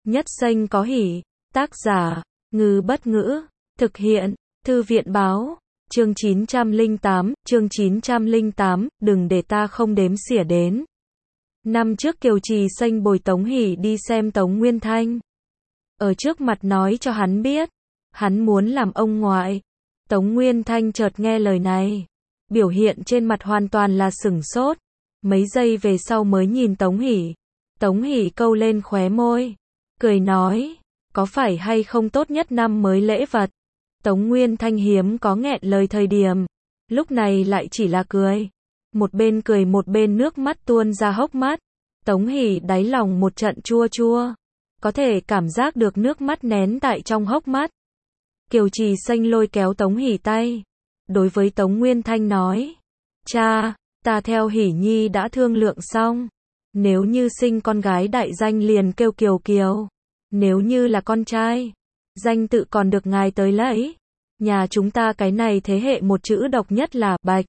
Nhất Xanh có hỉ. Tác giả, Ngư Bất Ngữ. Thực hiện, Thư viện Báo. Chương 908, đừng để ta không đếm xỉa đến. Năm trước Kiều Trì Xanh bồi Tống Hỷ đi xem Tống Nguyên Thanh. Ở trước mặt nói cho hắn biết, hắn muốn làm ông ngoại. Tống Nguyên Thanh chợt nghe lời này. Biểu hiện trên mặt hoàn toàn là sửng sốt. Mấy giây về sau mới nhìn Tống Hỷ. Tống Hỷ câu lên khóe môi. Cười nói, có phải hay không tốt nhất năm mới lễ vật. Tống Nguyên Thanh hiếm có nghẹn lời thời điểm. Lúc này lại chỉ là cười. Một bên cười một bên nước mắt tuôn ra hốc mắt. Tống Hỷ đáy lòng một trận chua chua. Có thể cảm giác được nước mắt nén tại trong hốc mắt. Kiều Trì Xanh lôi kéo Tống Hỷ tay. Đối với Tống Nguyên Thanh nói. Cha, ta theo Hỷ Nhi đã thương lượng xong. Nếu như sinh con gái đại danh liền kêu Kiều Kiều. Nếu như là con trai, danh tự còn được ngài tới lấy. Nhà chúng ta cái này thế hệ một chữ độc nhất là Bạch.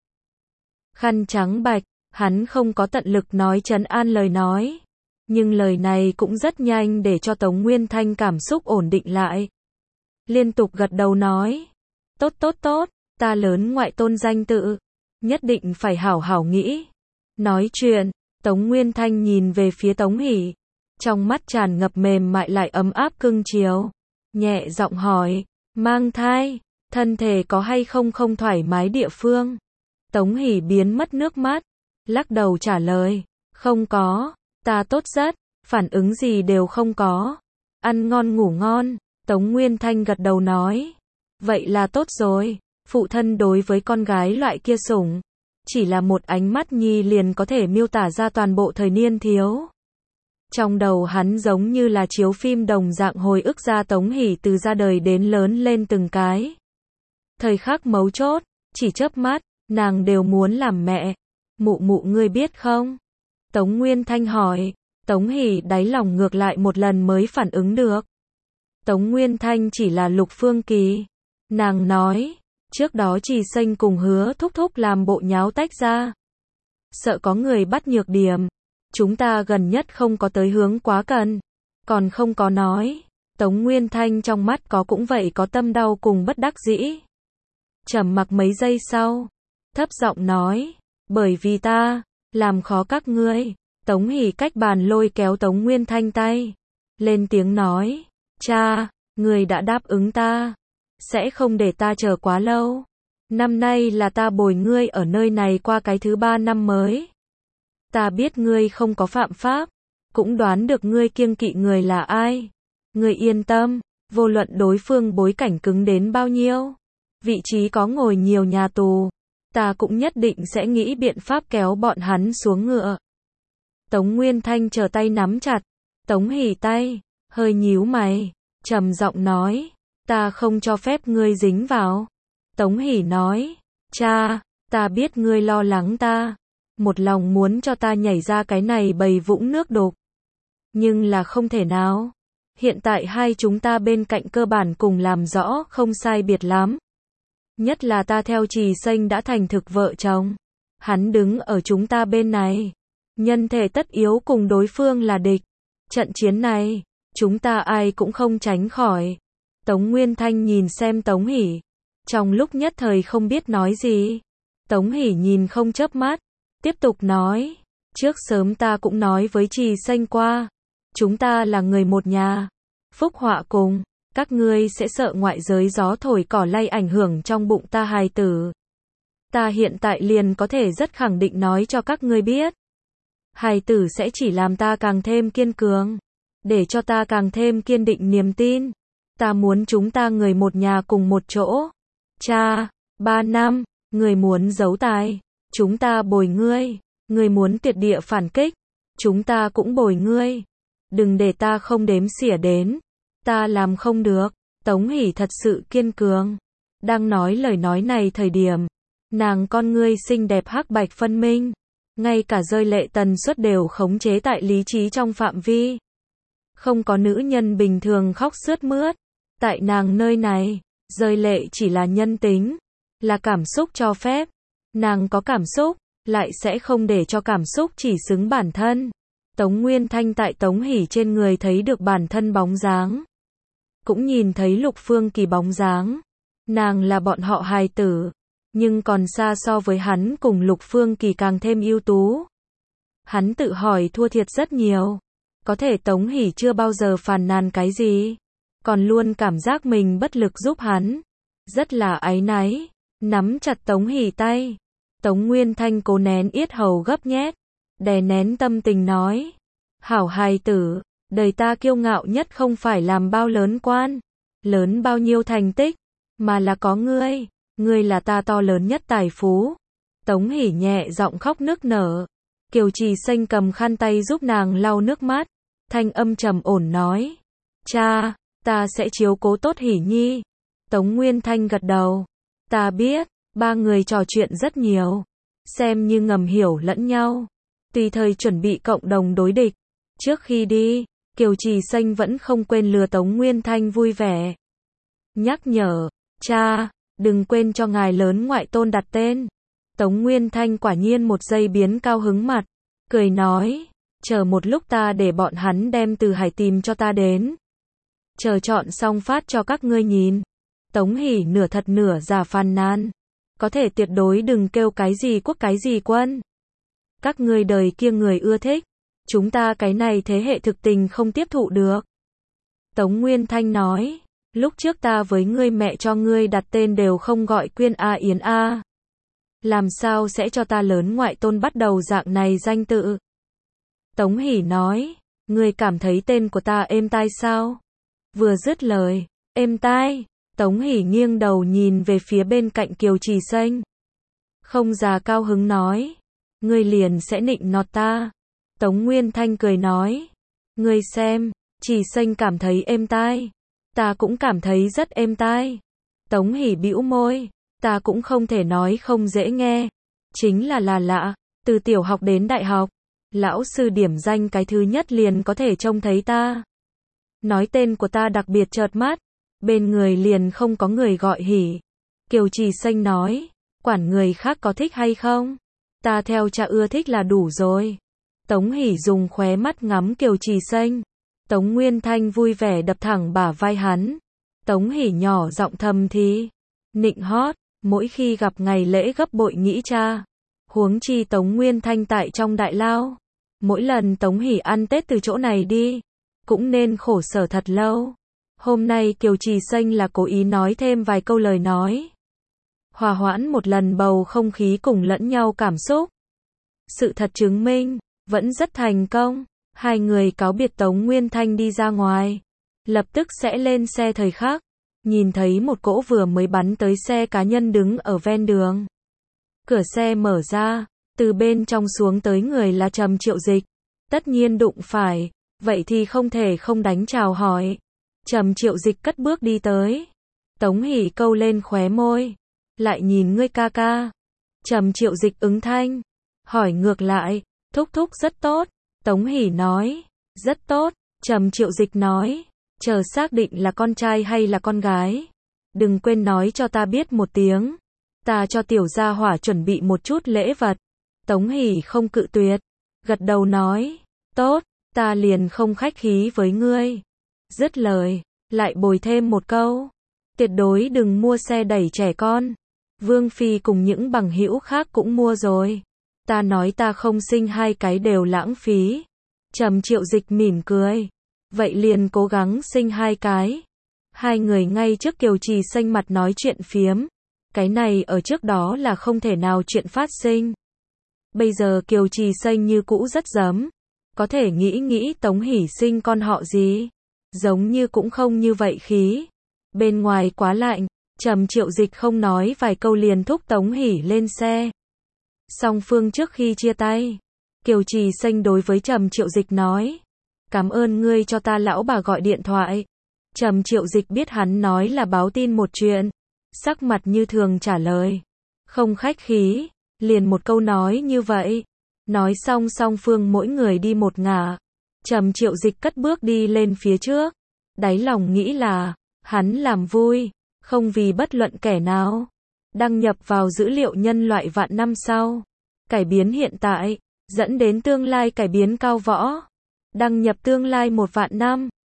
Khăn trắng Bạch, hắn không có tận lực nói trấn an lời nói. Nhưng lời này cũng rất nhanh để cho Tống Nguyên Thanh cảm xúc ổn định lại. Liên tục gật đầu nói. Tốt tốt tốt, ta lớn ngoại tôn danh tự. Nhất định phải hảo hảo nghĩ. Nói chuyện, Tống Nguyên Thanh nhìn về phía Tống Hỷ. Trong mắt tràn ngập mềm mại lại ấm áp cưng chiều. Nhẹ giọng hỏi, mang thai, thân thể có hay không không thoải mái địa phương. Tống Hỷ biến mất nước mắt, lắc đầu trả lời, không có, ta tốt rất, phản ứng gì đều không có. Ăn ngon ngủ ngon, Tống Nguyên Thanh gật đầu nói. Vậy là tốt rồi, phụ thân đối với con gái loại kia sủng. Chỉ là một ánh mắt nhi liền có thể miêu tả ra toàn bộ thời niên thiếu. Trong đầu hắn giống như là chiếu phim đồng dạng hồi ức ra Tống Hỷ từ ra đời đến lớn lên từng cái. Thời khắc mấu chốt, chỉ chớp mắt, nàng đều muốn làm mẹ. Mụ mụ ngươi biết không? Tống Nguyên Thanh hỏi. Tống Hỷ đáy lòng ngược lại một lần mới phản ứng được. Tống Nguyên Thanh chỉ là Lục Phương Kỳ. Nàng nói, trước đó Trì Xanh cùng Hứa thúc thúc làm bộ nháo tách ra. Sợ có người bắt nhược điểm. Chúng ta gần nhất không có tới hướng quá cần. Còn không có nói. Tống Nguyên Thanh trong mắt có cũng vậy có tâm đau cùng bất đắc dĩ. Trầm mặc mấy giây sau. Thấp giọng nói. Bởi vì ta, làm khó các ngươi. Tống Hỷ cách bàn lôi kéo Tống Nguyên Thanh tay. Lên tiếng nói. Cha, người đã đáp ứng ta. Sẽ không để ta chờ quá lâu. Năm nay là ta bồi ngươi ở nơi này qua cái thứ 3 năm mới. Ta biết ngươi không có phạm pháp, cũng đoán được ngươi kiêng kỵ người là ai. Ngươi yên tâm, vô luận đối phương bối cảnh cứng đến bao nhiêu, vị trí có ngồi nhiều nhà tù, ta cũng nhất định sẽ nghĩ biện pháp kéo bọn hắn xuống ngựa. Tống Nguyên Thanh chờ tay nắm chặt, Tống Hỷ tay, hơi nhíu mày, trầm giọng nói, ta không cho phép ngươi dính vào. Tống Hỷ nói, cha, ta biết ngươi lo lắng ta. Một lòng muốn cho ta nhảy ra cái này bầy vũng nước đục. Nhưng là không thể nào. Hiện tại hai chúng ta bên cạnh cơ bản cùng làm rõ không sai biệt lắm. Nhất là ta theo Trì Xanh đã thành thực vợ chồng. Hắn đứng ở chúng ta bên này. Nhân thể tất yếu cùng đối phương là địch. Trận chiến này, chúng ta ai cũng không tránh khỏi. Tống Nguyên Thanh nhìn xem Tống Hỷ. Trong lúc nhất thời không biết nói gì. Tống Hỷ nhìn không chớp mắt. Tiếp tục nói, trước sớm ta cũng nói với Trì Xanh qua, chúng ta là người một nhà, phúc họa cùng, các ngươi sẽ sợ ngoại giới gió thổi cỏ lay ảnh hưởng trong bụng ta hài tử. Ta hiện tại liền có thể rất khẳng định nói cho các ngươi biết, hài tử sẽ chỉ làm ta càng thêm kiên cường, để cho ta càng thêm kiên định niềm tin. Ta muốn chúng ta người một nhà cùng một chỗ. Cha, 3 năm, người muốn giấu tài. Chúng ta bồi ngươi, ngươi muốn tuyệt địa phản kích, chúng ta cũng bồi ngươi. Đừng để ta không đếm xỉa đến, ta làm không được. Tống Hỷ thật sự kiên cường. Đang nói lời nói này thời điểm, nàng con ngươi xinh đẹp hắc bạch phân minh, ngay cả rơi lệ tần suất đều khống chế tại lý trí trong phạm vi. Không có nữ nhân bình thường khóc sướt mướt, tại nàng nơi này, rơi lệ chỉ là nhân tính, là cảm xúc cho phép. Nàng có cảm xúc, lại sẽ không để cho cảm xúc chỉ xứng bản thân. Tống Nguyên Thanh tại Tống Hỷ trên người thấy được bản thân bóng dáng. Cũng nhìn thấy Lục Phương Kỳ bóng dáng. Nàng là bọn họ hài tử, nhưng còn xa so với hắn cùng Lục Phương Kỳ càng thêm ưu tú. Hắn tự hỏi thua thiệt rất nhiều. Có thể Tống Hỷ chưa bao giờ phàn nàn cái gì, còn luôn cảm giác mình bất lực giúp hắn. Rất là áy náy, nắm chặt Tống Hỷ tay. Tống Nguyên Thanh cố nén yết hầu gấp nhét, đè nén tâm tình nói. Hảo hài tử, đời ta kiêu ngạo nhất không phải làm bao lớn quan, lớn bao nhiêu thành tích, mà là có ngươi, ngươi là ta to lớn nhất tài phú. Tống Hỷ nhẹ giọng khóc nức nở. Kiều Trì Xanh cầm khăn tay giúp nàng lau nước mắt, thanh âm trầm ổn nói. Cha, ta sẽ chiếu cố tốt Hỷ Nhi. Tống Nguyên Thanh gật đầu. Ta biết, ba người trò chuyện rất nhiều, xem như ngầm hiểu lẫn nhau, tùy thời chuẩn bị cộng đồng đối địch. Trước khi đi, Kiều Trì Xanh vẫn không quên lừa Tống Nguyên Thanh vui vẻ. Nhắc nhở, cha, đừng quên cho ngài lớn ngoại tôn đặt tên. Tống Nguyên Thanh quả nhiên một giây biến cao hứng mặt, cười nói, chờ một lúc ta để bọn hắn đem Từ Hải tìm cho ta đến. Chờ chọn xong phát cho các ngươi nhìn. Tống Hỷ nửa thật nửa giả phàn nàn. Có thể tuyệt đối đừng kêu cái gì quốc cái gì quân. Các ngươi đời kia người ưa thích, chúng ta cái này thế hệ thực tình không tiếp thụ được. Tống Nguyên Thanh nói, lúc trước ta với ngươi mẹ cho ngươi đặt tên đều không gọi Quyên A Yến A. Làm sao sẽ cho ta lớn ngoại tôn bắt đầu dạng này danh tự? Tống Hỷ nói, ngươi cảm thấy tên của ta êm tai sao? Vừa dứt lời, êm tai, Tống Hỷ nghiêng đầu nhìn về phía bên cạnh Kiều Trì Xanh. Không già cao hứng nói, ngươi liền sẽ nịnh nọt ta. Tống Nguyên Thanh cười nói, ngươi xem, Trì Xanh cảm thấy êm tai, ta cũng cảm thấy rất êm tai. Tống Hỷ bĩu môi, ta cũng không thể nói không dễ nghe, chính là lạ, từ tiểu học đến đại học, lão sư điểm danh cái thứ nhất liền có thể trông thấy ta. Nói tên của ta đặc biệt chợt mắt, bên người liền không có người gọi Hỷ. Kiều Trì Xanh nói, quản người khác có thích hay không, ta theo cha ưa thích là đủ rồi. Tống Hỷ dùng khóe mắt ngắm Kiều Trì Xanh. Tống Nguyên Thanh vui vẻ đập thẳng bả vai hắn. Tống Hỷ nhỏ giọng thầm thì, nịnh hót, mỗi khi gặp ngày lễ gấp bội nghĩ cha. Huống chi Tống Nguyên Thanh tại trong đại lao. Mỗi lần Tống Hỷ ăn Tết từ chỗ này đi, cũng nên khổ sở thật lâu. Hôm nay Kiều Trì Xanh là cố ý nói thêm vài câu lời nói, hòa hoãn một lần bầu không khí cùng lẫn nhau cảm xúc. Sự thật chứng minh, vẫn rất thành công. Hai người cáo biệt Tống Nguyên Thanh đi ra ngoài, lập tức sẽ lên xe thời khắc, nhìn thấy một cỗ vừa mới bắn tới xe cá nhân đứng ở ven đường. Cửa xe mở ra, từ bên trong xuống tới người là Trầm Triệu Dịch. Tất nhiên đụng phải, vậy thì không thể không đánh chào hỏi. Trầm Triệu Dịch cất bước đi tới. Tống Hỷ câu lên khóe môi, lại nhìn ngươi ca ca. Trầm Triệu Dịch ứng thanh, hỏi ngược lại, thúc thúc rất tốt. Tống Hỷ nói, rất tốt. Trầm Triệu Dịch nói, chờ xác định là con trai hay là con gái, đừng quên nói cho ta biết một tiếng, ta cho tiểu gia hỏa chuẩn bị một chút lễ vật. Tống Hỷ không cự tuyệt, gật đầu nói, tốt, ta liền không khách khí với ngươi. Dứt lời, lại bồi thêm một câu, tuyệt đối đừng mua xe đẩy trẻ con. Vương Phi cùng những bằng hữu khác cũng mua rồi. Ta nói ta không sinh hai cái đều lãng phí. Trầm Triệu Dịch mỉm cười, vậy liền cố gắng sinh hai cái. Hai người ngay trước Kiều Trì Xanh mặt nói chuyện phiếm. Cái này ở trước đó là không thể nào chuyện phát sinh. Bây giờ Kiều Trì Xanh như cũ rất giấm. Có thể nghĩ Tống Hỷ sinh con họ gì, giống như cũng không như vậy khí. Bên ngoài quá lạnh, Trầm Triệu Dịch không nói vài câu liền thúc Tống Hỷ lên xe. Song phương trước khi chia tay, Kiều Trì Xanh đối với Trầm Triệu Dịch nói, cảm ơn ngươi cho ta lão bà gọi điện thoại. Trầm Triệu Dịch biết hắn nói là báo tin một chuyện, sắc mặt như thường trả lời, không khách khí, liền một câu nói như vậy. Nói xong song phương mỗi người đi một ngả. Trầm Triệu Dịch cất bước đi lên phía trước, đáy lòng nghĩ là, hắn làm vui, không vì bất luận kẻ nào. Đăng nhập vào dữ liệu nhân loại vạn năm sau, cải biến hiện tại, dẫn đến tương lai cải biến cao võ. Đăng nhập tương lai 1 vạn năm.